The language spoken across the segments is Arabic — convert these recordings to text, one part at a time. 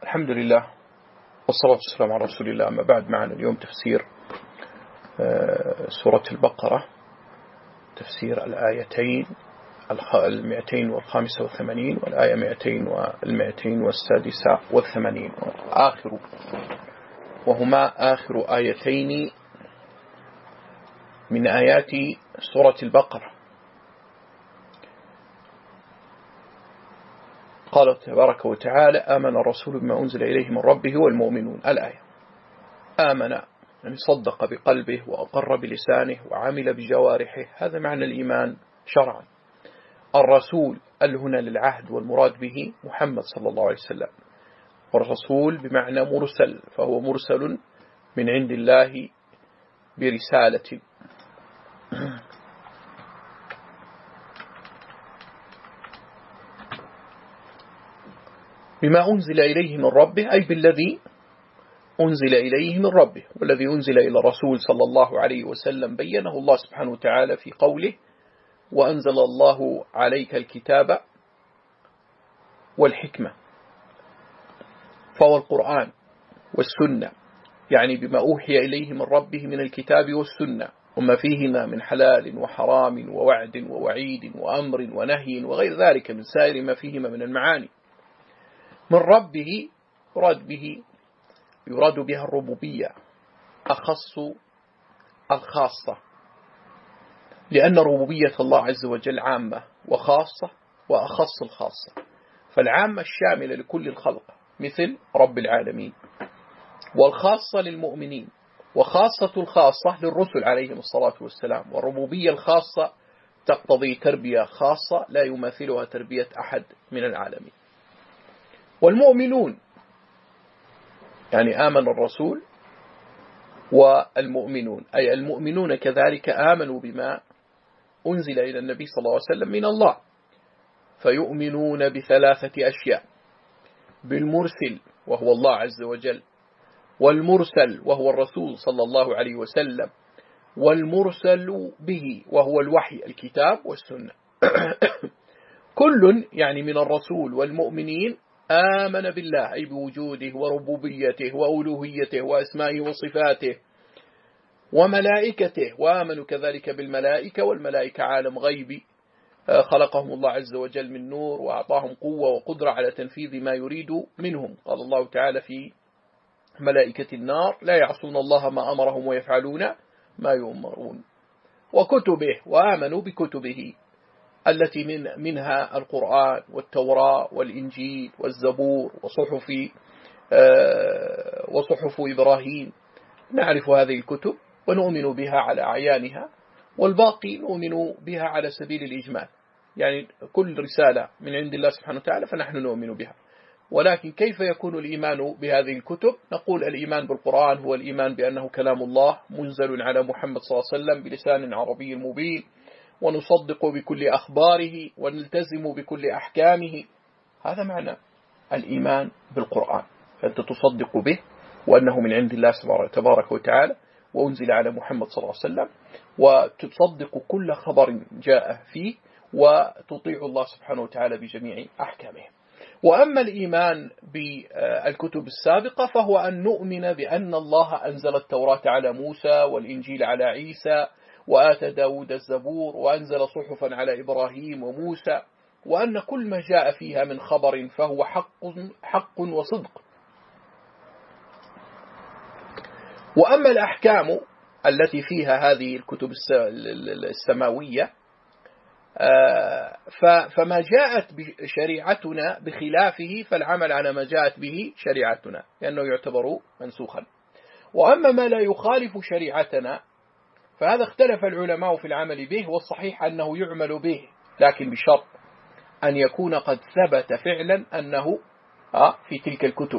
الحمد لله والصلاة والسلام على رسول الله. أما بعد، معنا اليوم تفسير سورة البقرة، تفسير الآيتين 285 والآية 286 وهما آخر آيتين من آيات سورة البقرة. قال تبارك وتعالى: آمن الرسول بما أنزل إليه من ربه والمؤمنون. الآية. آمن يعني صدق بقلبه وأقر بلسانه وعمل بجوارحه، هذا معنى الإيمان شرعا. الرسول هنا للعهد، والمراد به محمد صلى الله عليه وسلم، والرسول بمعنى مرسل، فهو مرسل من عند الله برسالة. بما أنزل إليه من ربه، أي بالذي أنزل إليه من ربه، والذي أنزل إلى الرسول صلى الله عليه وسلم بينه الله سبحانه وتعالى في قوله: وأنزل الله عليك الكتاب والحكمة، فهو القرآن والسنة، يعني بما أوحي إليه من ربه من الكتاب والسنة، وما فيهما من حلال وحرام ووعد ووعيد وأمر ونهي وغير ذلك من سائر ما فيهما من المعاني. من ربه يراد بها الربوبية، أخص الخاصة، لأن ربوبية الله عز وجل عامة وخاصة وأخص الخاصة، فالعامة الشاملة لكل الخلق مثل رب العالمين، والخاصة للمؤمنين، وخاصة الخاصة للرسل عليهم الصلاة والسلام. والربوبية الخاصة تقتضي تربية خاصة لا يماثلها تربية أحد من العالمين. والمؤمنون يعني آمن الرسول والمؤمنون، أي المؤمنون كذلك آمنوا بما أنزل إلى النبي صلى الله عليه وسلم من الله، فيؤمنون بثلاثة أشياء: بالمرسل وهو الله عز وجل، والمرسل وهو الرسول صلى الله عليه وسلم، والمرسل به وهو الوحي الكتاب والسنة. كل يعني من الرسول والمؤمنين آمن بالله، أي بوجوده وربوبيته وألوهيته وأسمائه وصفاته وملائكته، وآمنوا كذلك بالملائكة، والملائكة عالم غيبي خلقهم الله عز وجل من نور، وأعطاهم قوة وقدرة على تنفيذ ما يريد منهم. قال الله تعالى في ملائكة النار: لا يعصون الله ما أمرهم ويفعلون ما يؤمرون. وكتبه، وآمنوا بكتبه التي منها القرآن والتوراة والإنجيل والزبور وصحف إبراهيم. نعرف هذه الكتب ونؤمن بها على أعيانها، والباقي نؤمن بها على سبيل الإجمال، يعني كل رسالة من عند الله سبحانه وتعالى فنحن نؤمن بها. ولكن كيف يكون الإيمان بهذه الكتب؟ نقول الإيمان بالقرآن هو الإيمان بأنه كلام الله منزل على محمد صلى الله عليه وسلم بلسان عربي مبين، ونصدق بكل أخباره ونلتزم بكل أحكامه. هذا معنى الإيمان بالقرآن، فأنت تصدق به وأنه من عند الله تبارك وتعالى وأنزل على محمد صلى الله عليه وسلم، وتصدق كل خبر جاء فيه، وتطيع الله سبحانه وتعالى بجميع أحكامه. وأما الإيمان بالكتب السابقة فهو أن نؤمن بأن الله أنزل التوراة على موسى، والإنجيل على عيسى، وآتى داود الزبور، وأنزل صحفا على إبراهيم وموسى، وأن كل ما جاء فيها من خبر فهو حق وصدق. وأما الأحكام التي فيها هذه الكتب السماوية فما جاءت بشريعتنا بخلافه فالعمل على ما جاءت به شريعتنا، لأنه يعتبر منسوخا. وأما ما لا يخالف شريعتنا فهذا اختلف العلماء في العمل به، والصحيح أنه يعمل به، لكن بشرط أن يكون قد ثبت فعلا أنه في تلك الكتب،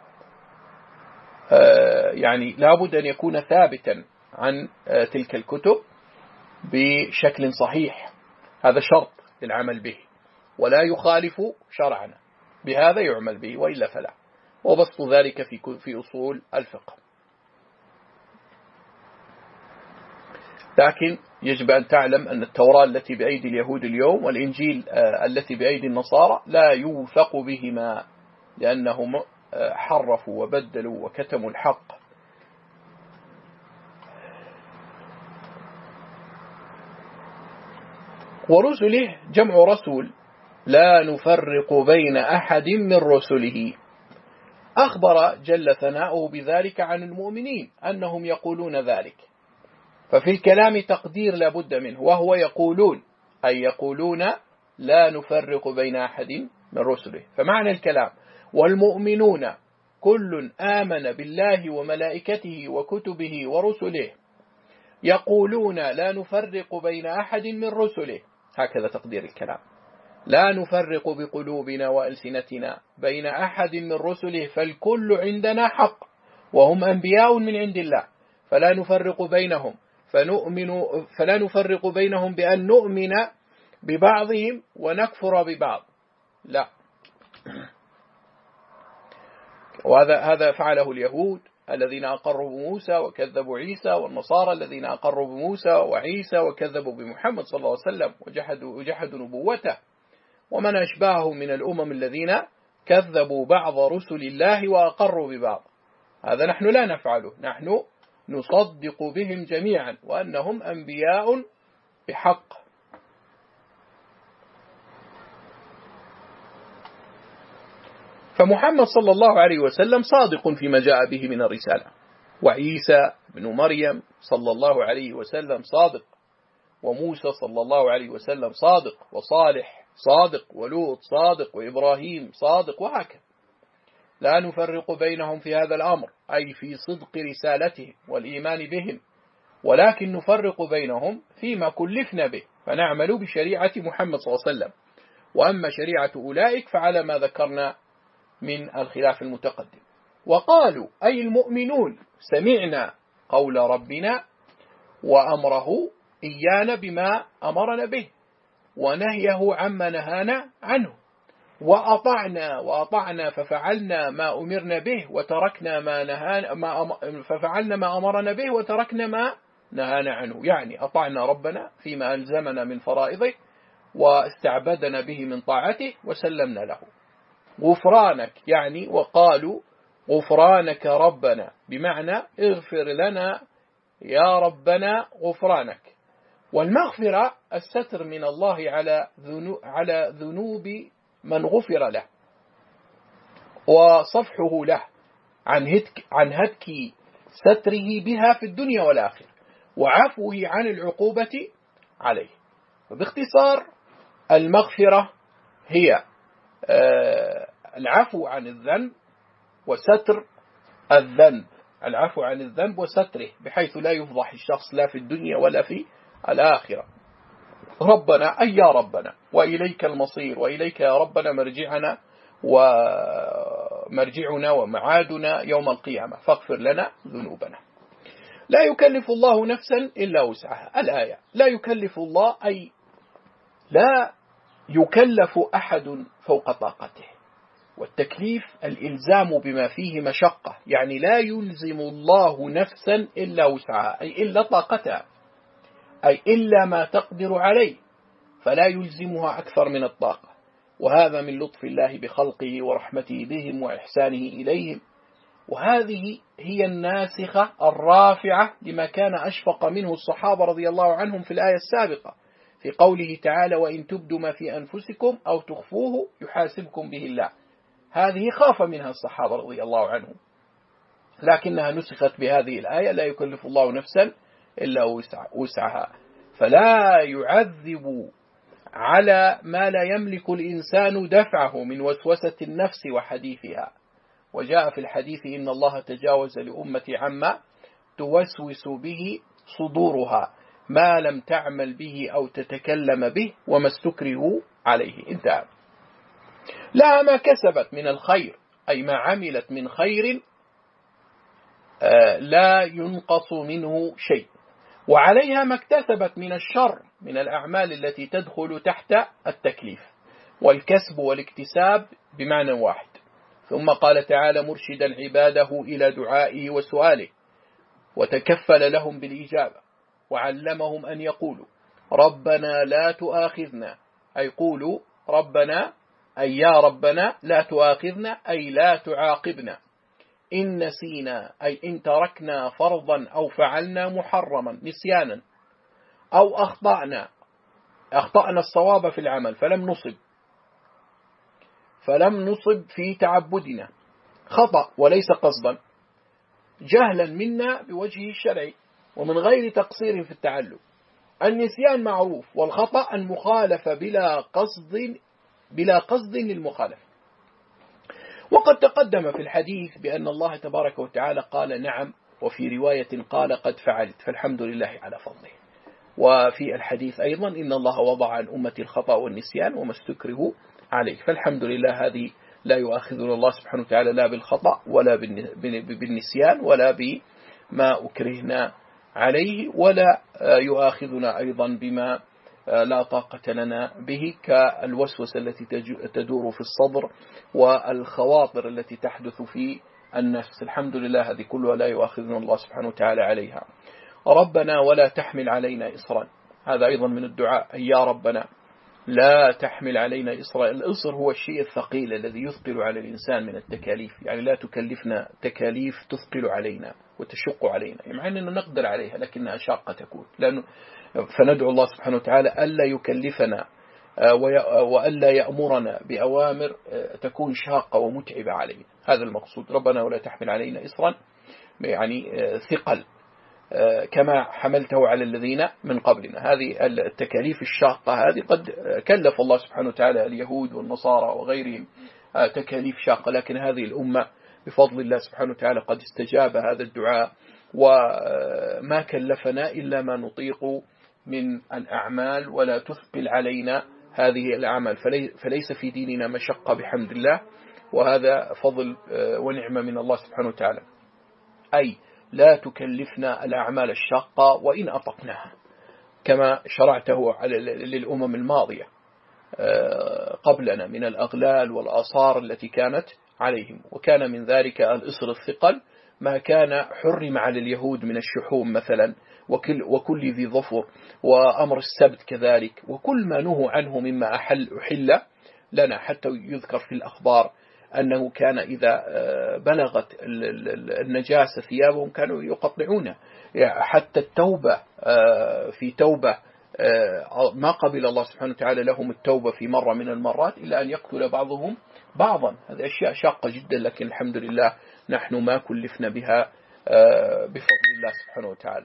يعني لابد أن يكون ثابتا عن تلك الكتب بشكل صحيح، هذا شرط للعمل به، ولا يخالف شرعنا، بهذا يعمل به، وإلا فلا. وبسط ذلك في أصول الفقه. لكن يجب أن تعلم أن التوراة التي بأيدي اليهود اليوم والإنجيل التي بأيدي النصارى لا يوثق بهما، لأنه حرفوا وبدلوا وكتموا الحق. ورسله جمع رسول، لا نفرق بين أحد من رسله. أخبر جل ثناؤه بذلك عن المؤمنين أنهم يقولون ذلك، ففي الكلام تقدير لا بد منه، وهو يقولون، أي يقولون لا نفرق بين أحد من رسله. فمعنى الكلام والمؤمنون كل آمن بالله وملائكته وكتبه ورسله يقولون لا نفرق بين أحد من رسله، هكذا تقدير الكلام، لا نفرق بقلوبنا وألسنتنا بين أحد من رسله، فالكل عندنا حق وهم أنبياء من عند الله، فلا نفرق بينهم فلا نفرق بينهم بأن نؤمن ببعضهم ونكفر ببعض، لا. وهذا فعله اليهود الذين أقروا بموسى وكذبوا عيسى، والنصارى الذين أقروا بموسى وعيسى وكذبوا بمحمد صلى الله عليه وسلم وجحدوا نبوته، ومن أشباههم من الأمم الذين كذبوا بعض رسل الله وأقروا ببعض. هذا نحن لا نفعله، نحن نصدق بهم جميعا وأنهم أنبياء بحق. فمحمد صلى الله عليه وسلم صادق فيما جاء به من الرسالة، وعيسى بن مريم صلى الله عليه وسلم صادق، وموسى صلى الله عليه وسلم صادق، وصالح صادق، ولوط صادق، وإبراهيم صادق، وهكذا. لا نفرق بينهم في هذا الأمر، أي في صدق رسالتهم والإيمان بهم، ولكن نفرق بينهم فيما كلفنا به، فنعمل بشريعة محمد صلى الله عليه وسلم. وأما شريعة أولئك فعلى ما ذكرنا من الخلاف المتقدم. وقالوا أي المؤمنون سمعنا قول ربنا وأمره إيانا بما أمرنا به ونهيه عما نهانا عنه، وأطعنا ففعلنا ما أمرنا به وتركنا ففعلنا ما أمرنا به وتركنا ما نهانا عنه، يعني أطعنا ربنا فيما ألزمنا من فرائضه واستعبدنا به من طاعته وسلمنا له. غفرانك، يعني وقالوا غفرانك ربنا، بمعنى اغفر لنا يا ربنا غفرانك. والمغفرة الستر من الله على ذنوب من غفر له، وصفحه له عن هتك ستره بها في الدنيا والآخرة، وعفوه عن العقوبة عليه. وباختصار المغفرة هي العفو عن الذنب وستر الذنب، العفو عن الذنب وستره، بحيث لا يفضح الشخص لا في الدنيا ولا في الآخرة. ربنا أي يا ربنا، وإليك المصير، وإليك يا ربنا مرجعنا ومعادنا يوم القيامة، فاغفر لنا ذنوبنا. لا يكلف الله نفسا إلا وسعها. الآية لا يكلف الله، أي لا يكلف أحد فوق طاقته، والتكليف الإلزام بما فيه مشقة، يعني لا يلزم الله نفسا إلا وسعها، أي إلا طاقتها، أي إلا ما تقدر عليه، فلا يلزمها أكثر من الطاقة. وهذا من لطف الله بخلقه ورحمته بهم وإحسانه إليهم. وهذه هي الناسخة الرافعة لما كان أشفق منه الصحابة رضي الله عنهم في الآية السابقة، في قوله تعالى وإن تبدوا ما في أنفسكم أو تخفوه يحاسبكم به الله. هذه خاف منها الصحابة رضي الله عنهم، لكنها نسخت بهذه الآية لا يكلف الله نفسا إلا وسعها، فلا يعذب على ما لا يملك الإنسان دفعه من وسوسة النفس وحديثها. وجاء في الحديث إن الله تجاوز لأمتي عما توسوس به صدورها ما لم تعمل به أو تتكلم به وما استكره عليه. انتهى. لها ما كسبت من الخير، أي ما عملت من خير لا ينقص منه شيء، وعليها ما اكتسبت من الشر من الأعمال التي تدخل تحت التكليف. والكسب والاكتساب بمعنى واحد. ثم قال تعالى مرشدا عباده إلى دعائه وسؤاله، وتكفل لهم بالإجابة، وعلمهم أن يقولوا ربنا لا تؤاخذنا، أي قولوا ربنا أي يا ربنا لا تؤاخذنا أي لا تعاقبنا، إن نسينا أي إن تركنا فرضا أو فعلنا محرما نسيانا، أو أخطأنا الصواب في العمل فلم نصب في تعبدنا، خطأ وليس قصدا، جهلا منا بوجهه الشرعي ومن غير تقصير في التعلم. النسيان معروف، والخطأ المخالفة بلا قصد للمخالفة. وقد تقدم في الحديث بأن الله تبارك وتعالى قال نعم، وفي رواية قال قد فعلت، فالحمد لله على فضله. وفي الحديث أيضا إن الله وضع عن أمتي الخطأ والنسيان وما استكرهوا عليه، فالحمد لله هذه لا يؤاخذنا الله سبحانه وتعالى لا بالخطأ ولا بالنسيان ولا بما أكرهنا عليه، ولا يؤاخذنا أيضا بما لا طاقة لنا به كالوسوسة التي تدور في الصدر والخواطر التي تحدث في النفس. الحمد لله هذه كلها لا يؤاخذنا الله سبحانه وتعالى عليها. ربنا ولا تحمل علينا إصرا، هذا أيضا من الدعاء، يا ربنا لا تحمل علينا إصرا. الإصر هو الشيء الثقيل الذي يثقل على الإنسان من التكاليف، يعني لا تكلفنا تكاليف تثقل علينا وتشق علينا، مع أننا نقدر عليها لكنها شاقة تكون، فندعو الله سبحانه وتعالى ألا يكلفنا وألا يأمرنا بأوامر تكون شاقة ومتعبة علينا، هذا المقصود. ربنا ولا تحمل علينا إصرا يعني ثقل كما حملته على الذين من قبلنا. هذه التكاليف الشاقة هذه قد كلف الله سبحانه وتعالى اليهود والنصارى وغيرهم تكاليف شاقة، لكن هذه الأمة بفضل الله سبحانه وتعالى قد استجاب هذا الدعاء، وما كلفنا إلا ما نطيق من الأعمال ولا تثقل علينا هذه الأعمال، فليس في ديننا مشقة بحمد الله، وهذا فضل ونعمة من الله سبحانه وتعالى. أي لا تكلفنا الأعمال الشاقة وإن أطقناها، كما شرعته للأمم الماضية قبلنا من الأغلال والآثار التي كانت عليهم، وكان من ذلك الإصر الثقل ما كان حرم على اليهود من الشحوم مثلا وكل ذي ظفر، وأمر السبت كذلك، وكل ما نهوا عنه مما أحل لنا، حتى يذكر في الأخبار أنه كان إذا بلغت النجاسة ثيابهم كانوا يقطعونه، حتى التوبة في توبة ما قبل الله سبحانه وتعالى لهم التوبة في مرة من المرات إلا أن يقتل بعضهم بعضا. هذه أشياء شاقة جدا، لكن الحمد لله نحن ما كلفنا بها بفضل الله سبحانه وتعالى.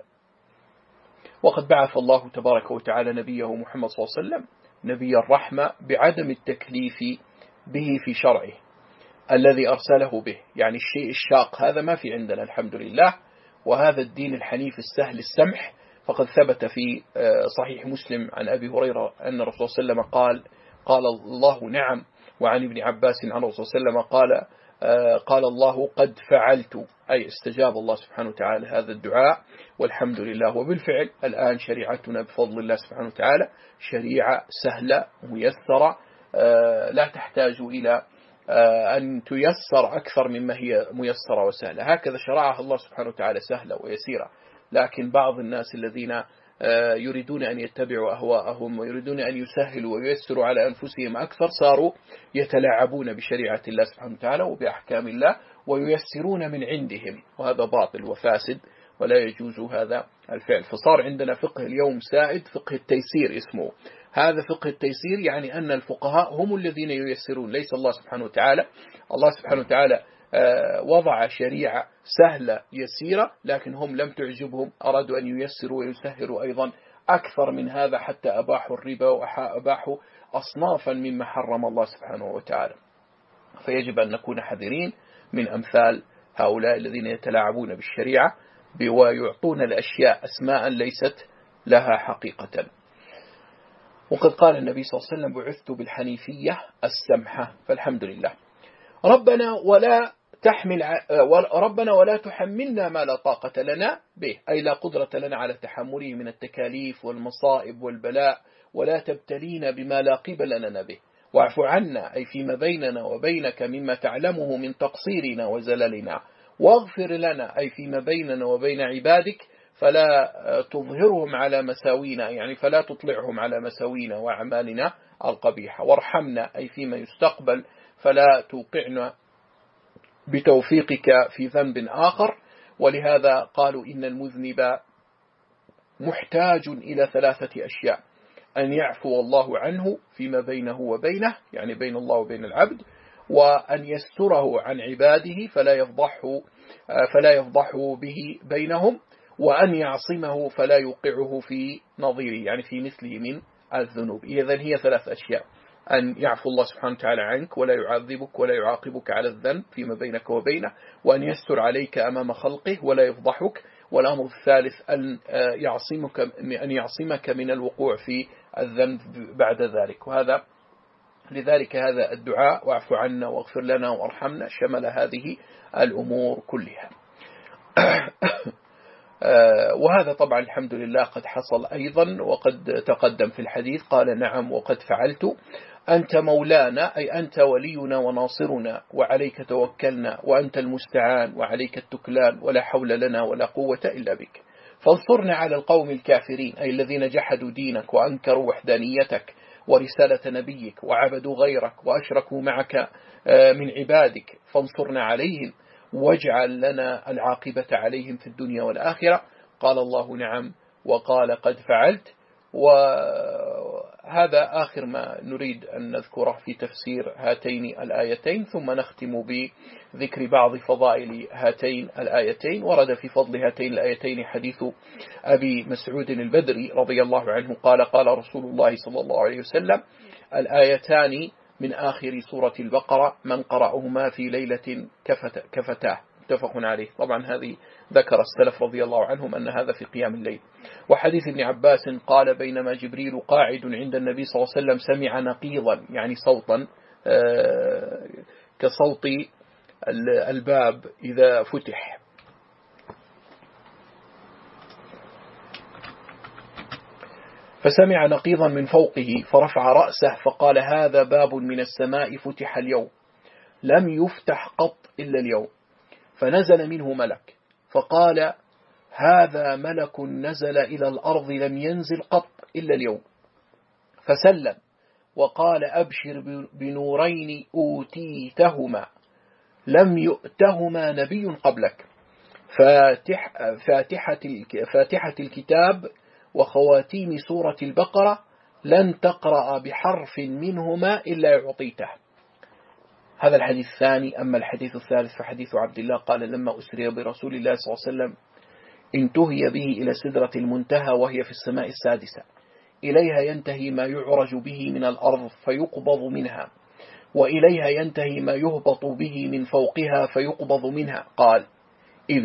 وقد بعث الله تبارك وتعالى نبيه محمد صلى الله عليه وسلم نبي الرحمة بعدم التكليف به في شرعه الذي أرسله به، يعني الشيء الشاق هذا ما في عندنا الحمد لله، وهذا الدين الحنيف السهل السمح. فقد ثبت في صحيح مسلم عن أبي هريرة أن الرسول صلى الله عليه وسلم قال الله نعم، وعن ابن عباس عن الرسول صلى الله عليه وسلم قال الله قد فعلت، أي استجاب الله سبحانه وتعالى هذا الدعاء والحمد لله. وبالفعل الآن شريعتنا بفضل الله سبحانه وتعالى شريعة سهلة ميسرة، لا تحتاج إلى أن تيسر أكثر مما هي ميسرة وسهلة، هكذا شرعها الله سبحانه وتعالى سهلة ويسيرة. لكن بعض الناس الذين يريدون أن يتبعوا أهواءهم ويريدون أن يسهلوا وييسروا على أنفسهم أكثر، صاروا يتلاعبون بشريعة الله سبحانه وتعالى وبأحكام الله وييسرون من عندهم، وهذا باطل وفاسد ولا يجوز هذا الفعل. فصار عندنا فقه اليوم سائد فقه التيسير اسمه، هذا فقه التيسير يعني أن الفقهاء هم الذين ييسرون، ليس الله سبحانه وتعالى. الله سبحانه وتعالى وضع شريعة سهلة يسيرة، لكن هم لم تعجبهم، أرادوا أن ييسروا ويسهروا أيضا أكثر من هذا، حتى أباحوا الربا وأباحوا أصنافا مما حرم الله سبحانه وتعالى. فيجب أن نكون حذرين من أمثال هؤلاء الذين يتلاعبون بالشريعة ويعطون الأشياء أسماء ليست لها حقيقة. وقد قال النبي صلى الله عليه وسلم بعثت بالحنيفية السمحة، فالحمد لله. ربنا ولا تحملنا ما لا طاقة لنا به، أي لا قدرة لنا على تحمله من التكاليف والمصائب والبلاء، ولا تبتلينا بما لا قبل لنا به، واعف عنا أي فيما بيننا وبينك مما تعلمه من تقصيرنا وزللنا، واغفر لنا أي فيما بيننا وبين عبادك فلا تظهرهم على مساوينا، يعني فلا تطلعهم على مساوينا وأعمالنا القبيحة، وارحمنا أي فيما يستقبل، فلا توقعنا بتوفيقك في ذنب آخر. ولهذا قالوا إن المذنب محتاج إلى 3 أشياء: أن يعفو الله عنه فيما بينه وبينه، يعني بين الله وبين العبد، وأن يستره عن عباده فلا يفضحه به بينهم، وأن يعصمه فلا يوقعه في نظيره، يعني في مثله من الذنوب. إذن هي 3 أشياء: أن يعفو الله سبحانه وتعالى عنك ولا يعذبك ولا يعاقبك على الذنب فيما بينك وبينه، وأن يستر عليك أمام خلقه ولا يفضحك، والأمر الثالث أن يعصمك من الوقوع في الذنب بعد ذلك. لذلك هذا الدعاء واعف عنا واغفر لنا وارحمنا شمل هذه الأمور كلها. وهذا طبعا الحمد لله قد حصل أيضا، وقد تقدم في الحديث: قال نعم وقد فعلت، أنت مولانا أي أنت ولينا وناصرنا، وعليك توكلنا، وأنت المستعان وعليك التكلان، ولا حول لنا ولا قوة إلا بك، فانصرنا على القوم الكافرين أي الذين جحدوا دينك وأنكروا وحدانيتك ورسالة نبيك وعبدوا غيرك وأشركوا معك من عبادك، فانصرنا عليهم واجعل لنا العاقبة عليهم في الدنيا والآخرة. قال الله نعم وقال قد فعلت. وهذا آخر ما نريد أن نذكره في تفسير هاتين الآيتين، ثم نختم بذكر بعض فضائل هاتين الآيتين. ورد في فضل هاتين الآيتين حديث أبي مسعود البدري رضي الله عنه قال: قال رسول الله صلى الله عليه وسلم: الآيتان من آخر سورة البقرة من قرأهما في ليلة كفتاه، متفق عليه. طبعا هذه ذكر السلف رضي الله عنهم أن هذا في قيام الليل. وحديث ابن عباس قال: بينما جبريل قاعد عند النبي صلى الله عليه وسلم سمع نقيضا، يعني صوتا كصوت الباب إذا فتح، فسمع نقيضا من فوقه فرفع رأسه فقال: هذا باب من السماء فتح اليوم، لم يفتح قط إلا اليوم. فنزل منه ملك فقال: هذا ملك نزل إلى الأرض لم ينزل قط إلا اليوم. فسلم وقال: أبشر بنورين أوتيتهما لم يؤتهما نبي قبلك، فاتحة الكتاب وخواتيم سورة البقرة، لن تقرأ بحرف منهما إلا يعطيته. هذا الحديث الثاني. أما الحديث الثالث فحديث عبد الله قال: لما أسري برسول الله صلى الله عليه وسلم انتهي به إلى سدرة المنتهى وهي في السماء السادسة، إليها ينتهي ما يعرج به من الأرض فيقبض منها، وإليها ينتهي ما يهبط به من فوقها فيقبض منها. قال: إذ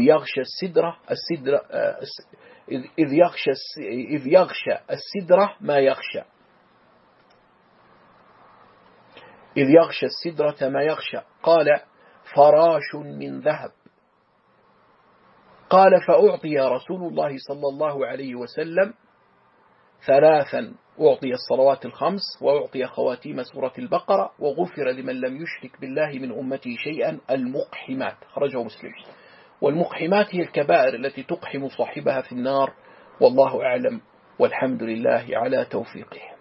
يغشى السدرة ما يغشى، إذ يغشى السدرة ما يغشى. قال: فراش من ذهب. قال: فأعطي رسول الله صلى الله عليه وسلم 3: أعطي الصلوات الخمس، وأعطي خواتيم سورة البقرة، وغفر لمن لم يشرك بالله من أمتي شيئا المقحمات. خرجه مسلم. والمقحمات هي الكبائر التي تقحم صاحبها في النار، والله أعلم، والحمد لله على توفيقه.